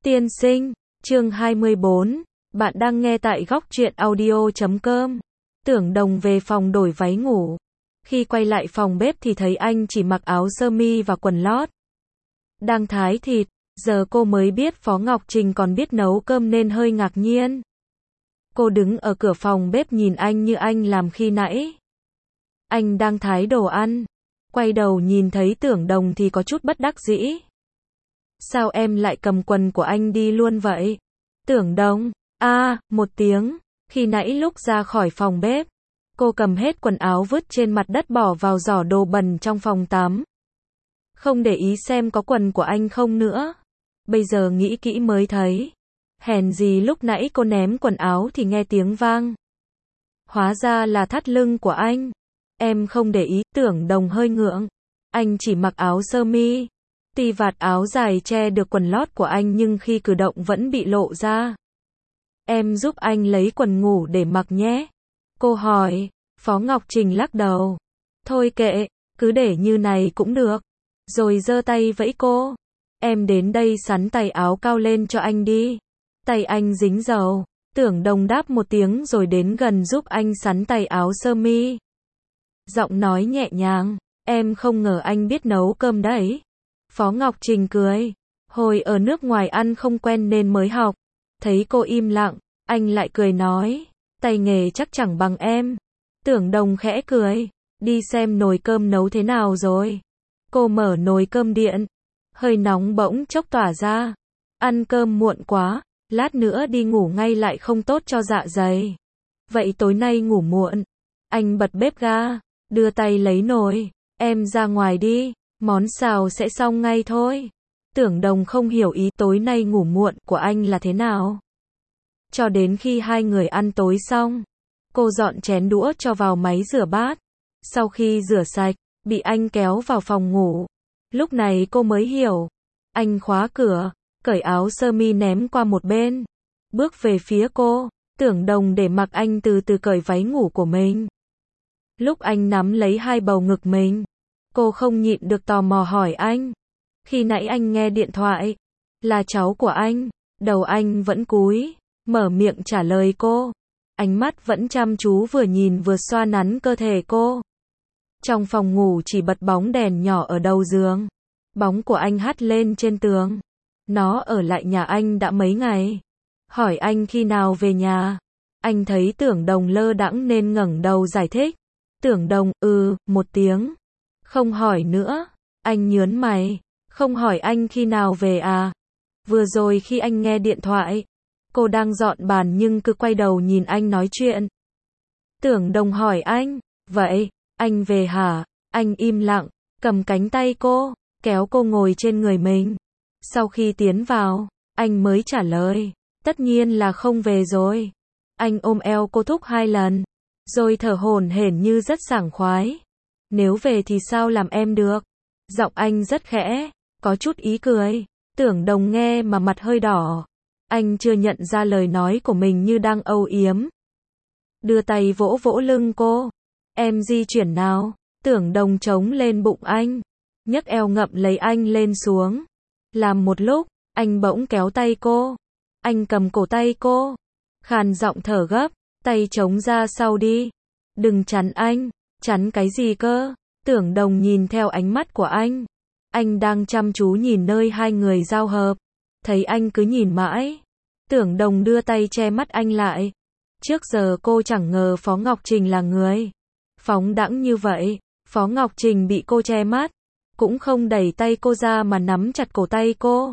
Tiên sinh, chương 24, bạn đang nghe tại góc truyện audio.com. Tưởng Đồng về phòng đổi váy ngủ. Khi quay lại phòng bếp thì thấy anh chỉ mặc áo sơ mi và quần lót. Đang thái thịt, giờ cô mới biết Phó Ngọc Trình còn biết nấu cơm nên hơi ngạc nhiên. Cô đứng ở cửa phòng bếp nhìn anh như anh làm khi nãy. Anh đang thái đồ ăn. Quay đầu nhìn thấy Tưởng Đồng thì có chút bất đắc dĩ. Sao em lại cầm quần của anh đi luôn vậy? Tưởng Đồng, một tiếng. Khi nãy lúc ra khỏi phòng bếp, cô cầm hết quần áo vứt trên mặt đất bỏ vào giỏ đồ bẩn trong phòng tắm. Không để ý xem có quần của anh không nữa. Bây giờ nghĩ kỹ mới thấy. Hèn gì lúc nãy cô ném quần áo thì nghe tiếng vang. Hóa ra là thắt lưng của anh. Em không để ý, Tưởng Đồng hơi ngượng. Anh chỉ mặc áo sơ mi. Tuy vạt áo dài che được quần lót của anh nhưng khi cử động vẫn bị lộ ra. Em giúp anh lấy quần ngủ để mặc nhé. Cô hỏi. Phó Ngọc Trình lắc đầu. Thôi kệ, cứ để như này cũng được. Rồi giơ tay vẫy cô. Em đến đây sắn tay áo cao lên cho anh đi. Tay anh dính dầu. Tưởng Đồng đáp một tiếng rồi đến gần giúp anh sắn tay áo sơ mi. Giọng nói nhẹ nhàng. Em không ngờ anh biết nấu cơm đấy. Phó Ngọc Trình cười. Hồi ở nước ngoài ăn không quen nên mới học. Thấy cô im lặng, anh lại cười nói. Tay nghề chắc chẳng bằng em. Tưởng Đồng khẽ cười. Đi xem nồi cơm nấu thế nào rồi. Cô mở nồi cơm điện. Hơi nóng bỗng chốc tỏa ra. Ăn cơm muộn quá. Lát nữa đi ngủ ngay lại không tốt cho dạ dày. Vậy tối nay ngủ muộn. Anh bật bếp ga. Đưa tay lấy nồi. Em ra ngoài đi. Món xào sẽ xong ngay thôi. Tưởng Đồng không hiểu ý tối nay ngủ muộn của anh là thế nào. Cho đến khi hai người ăn tối xong, cô dọn chén đũa cho vào máy rửa bát. Sau khi rửa sạch, bị anh kéo vào phòng ngủ. Lúc này cô mới hiểu. Anh khóa cửa, cởi áo sơ mi ném qua một bên. Bước về phía cô, Tưởng Đồng để mặc anh từ từ cởi váy ngủ của mình. Lúc anh nắm lấy hai bầu ngực mình, cô không nhịn được tò mò hỏi anh. Khi nãy anh nghe điện thoại, là cháu của anh. Đầu anh vẫn cúi, mở miệng trả lời cô. Ánh mắt vẫn chăm chú vừa nhìn vừa xoa nắn cơ thể cô. Trong phòng ngủ chỉ bật bóng đèn nhỏ ở đầu giường. Bóng của anh hắt lên trên tường. Nó ở lại nhà anh đã mấy ngày. Hỏi anh khi nào về nhà. Anh thấy Tưởng Đồng lơ đãng nên ngẩng đầu giải thích. Tưởng Đồng, một tiếng. Không hỏi nữa. Anh nhớn mày. Không hỏi anh khi nào về à? Vừa rồi khi anh nghe điện thoại, cô đang dọn bàn nhưng cứ quay đầu nhìn anh nói chuyện. Tưởng Đồng hỏi anh, vậy, anh về hả? Anh im lặng, cầm cánh tay cô, kéo cô ngồi trên người mình. Sau khi tiến vào, anh mới trả lời, tất nhiên là không về rồi. Anh ôm eo cô thúc 2 lần, rồi thở hổn hển như rất sảng khoái. Nếu về thì sao làm em được? Giọng anh rất khẽ, có chút ý cười. Tưởng Đồng nghe mà mặt hơi đỏ. Anh chưa nhận ra lời nói của mình như đang âu yếm. Đưa tay vỗ vỗ lưng cô. Em di chuyển nào. Tưởng Đồng chống lên bụng anh. Nhấc eo ngậm lấy anh lên xuống. Làm một lúc, anh bỗng kéo tay cô. Anh cầm cổ tay cô. Khàn giọng thở gấp. Tay chống ra sau đi. Đừng chắn anh. Chắn cái gì cơ? Tưởng Đồng nhìn theo ánh mắt của anh. Anh đang chăm chú nhìn nơi hai người giao hợp. Thấy anh cứ nhìn mãi. Tưởng Đồng đưa tay che mắt anh lại. Trước giờ cô chẳng ngờ Phó Ngọc Trình là người phóng đãng như vậy. Phó Ngọc Trình bị cô che mắt. Cũng không đẩy tay cô ra mà nắm chặt cổ tay cô.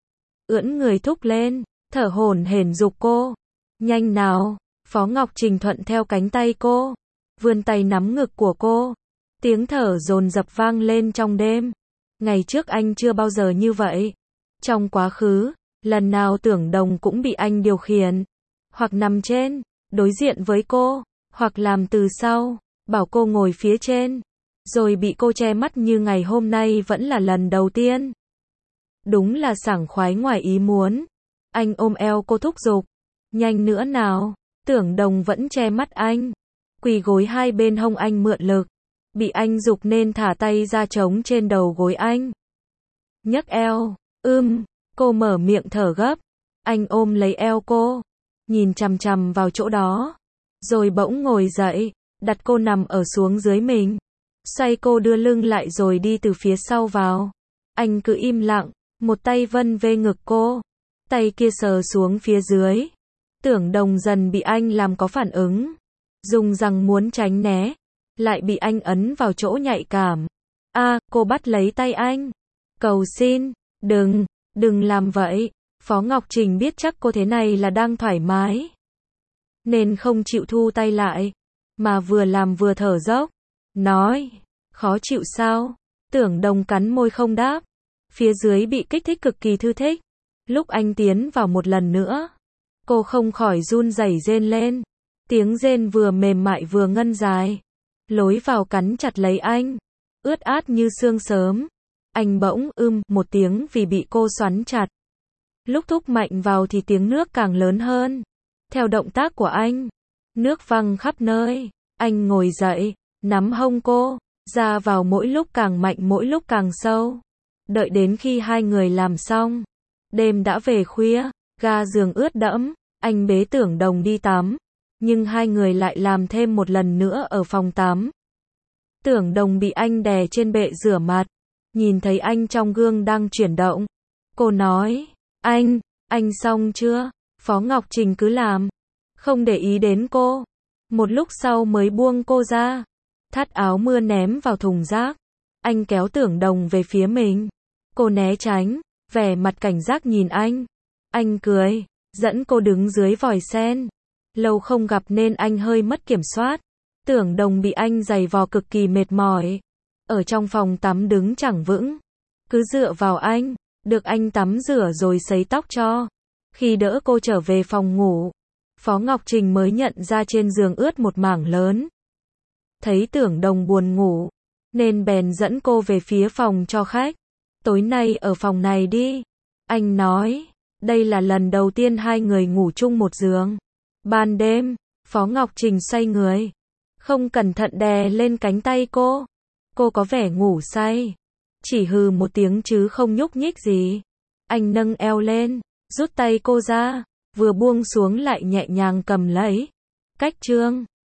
Ưỡn người thúc lên. Thở hổn hển giục cô. Nhanh nào. Phó Ngọc Trình thuận theo cánh tay cô. Vươn tay nắm ngực của cô. Tiếng thở dồn dập vang lên trong đêm. Ngày trước anh chưa bao giờ như vậy. Trong quá khứ, lần nào Tưởng Đồng cũng bị anh điều khiển. Hoặc nằm trên, đối diện với cô. Hoặc làm từ sau, bảo cô ngồi phía trên. Rồi bị cô che mắt như ngày hôm nay vẫn là lần đầu tiên. Đúng là sảng khoái ngoài ý muốn. Anh ôm eo cô thúc giục. Nhanh nữa nào. Tưởng Đồng vẫn che mắt anh. Quỳ gối hai bên hông anh mượn lực. Bị anh giục nên thả tay ra trống trên đầu gối anh. Nhấc eo. Cô mở miệng thở gấp. Anh ôm lấy eo cô, nhìn chằm chằm vào chỗ đó. Rồi bỗng ngồi dậy, đặt cô nằm ở xuống dưới mình. Xoay cô đưa lưng lại rồi đi từ phía sau vào. Anh cứ im lặng, một tay vân về ngực cô, tay kia sờ xuống phía dưới. Tưởng Đồng dần bị anh làm có phản ứng, dùng răng muốn tránh né, lại bị anh ấn vào chỗ nhạy cảm. Cô bắt lấy tay anh. Cầu xin, đừng làm vậy. Phó Ngọc Trình biết chắc cô thế này là đang thoải mái, nên không chịu thu tay lại, mà vừa làm vừa thở dốc. Nói, khó chịu sao? Tưởng Đồng cắn môi không đáp. Phía dưới bị kích thích cực kỳ thư thích. Lúc anh tiến vào một lần nữa, cô không khỏi run rẩy rên lên. Tiếng rên vừa mềm mại vừa ngân dài. Lối vào cắn chặt lấy anh, ướt át như sương sớm. Anh bỗng một tiếng vì bị cô xoắn chặt. Lúc thúc mạnh vào thì tiếng nước càng lớn hơn. Theo động tác của anh, nước văng khắp nơi. Anh ngồi dậy, nắm hông cô, ra vào mỗi lúc càng mạnh mỗi lúc càng sâu. Đợi đến khi hai người làm xong, đêm đã về khuya, ga giường ướt đẫm, anh bế Tưởng Đồng đi tắm. Nhưng hai người lại làm thêm một lần nữa ở phòng tắm. Tưởng Đồng bị anh đè trên bệ rửa mặt, nhìn thấy anh trong gương đang chuyển động. Cô nói, anh xong chưa? Phó Ngọc Trình cứ làm, không để ý đến cô. Một lúc sau mới buông cô ra, thắt áo mưa ném vào thùng rác. Anh kéo Tưởng Đồng về phía mình. Cô né tránh, vẻ mặt cảnh giác nhìn anh. Anh cười, dẫn cô đứng dưới vòi sen. Lâu không gặp nên anh hơi mất kiểm soát. Tưởng Đồng bị anh giày vò cực kỳ mệt mỏi. Ở trong phòng tắm đứng chẳng vững, cứ dựa vào anh, được anh tắm rửa rồi sấy tóc cho. Khi đỡ cô trở về phòng ngủ, Phó Ngọc Trình mới nhận ra trên giường ướt một mảng lớn. Thấy Tưởng Đồng buồn ngủ, nên bèn dẫn cô về phía phòng cho khách. Tối nay ở phòng này đi. Anh nói, đây là lần đầu tiên hai người ngủ chung một giường. Ban đêm, Phó Ngọc Trình xoay người, không cẩn thận đè lên cánh tay cô. Cô có vẻ ngủ say, chỉ hừ một tiếng chứ không nhúc nhích gì. Anh nâng eo lên, rút tay cô ra, vừa buông xuống lại nhẹ nhàng cầm lấy. Cách chương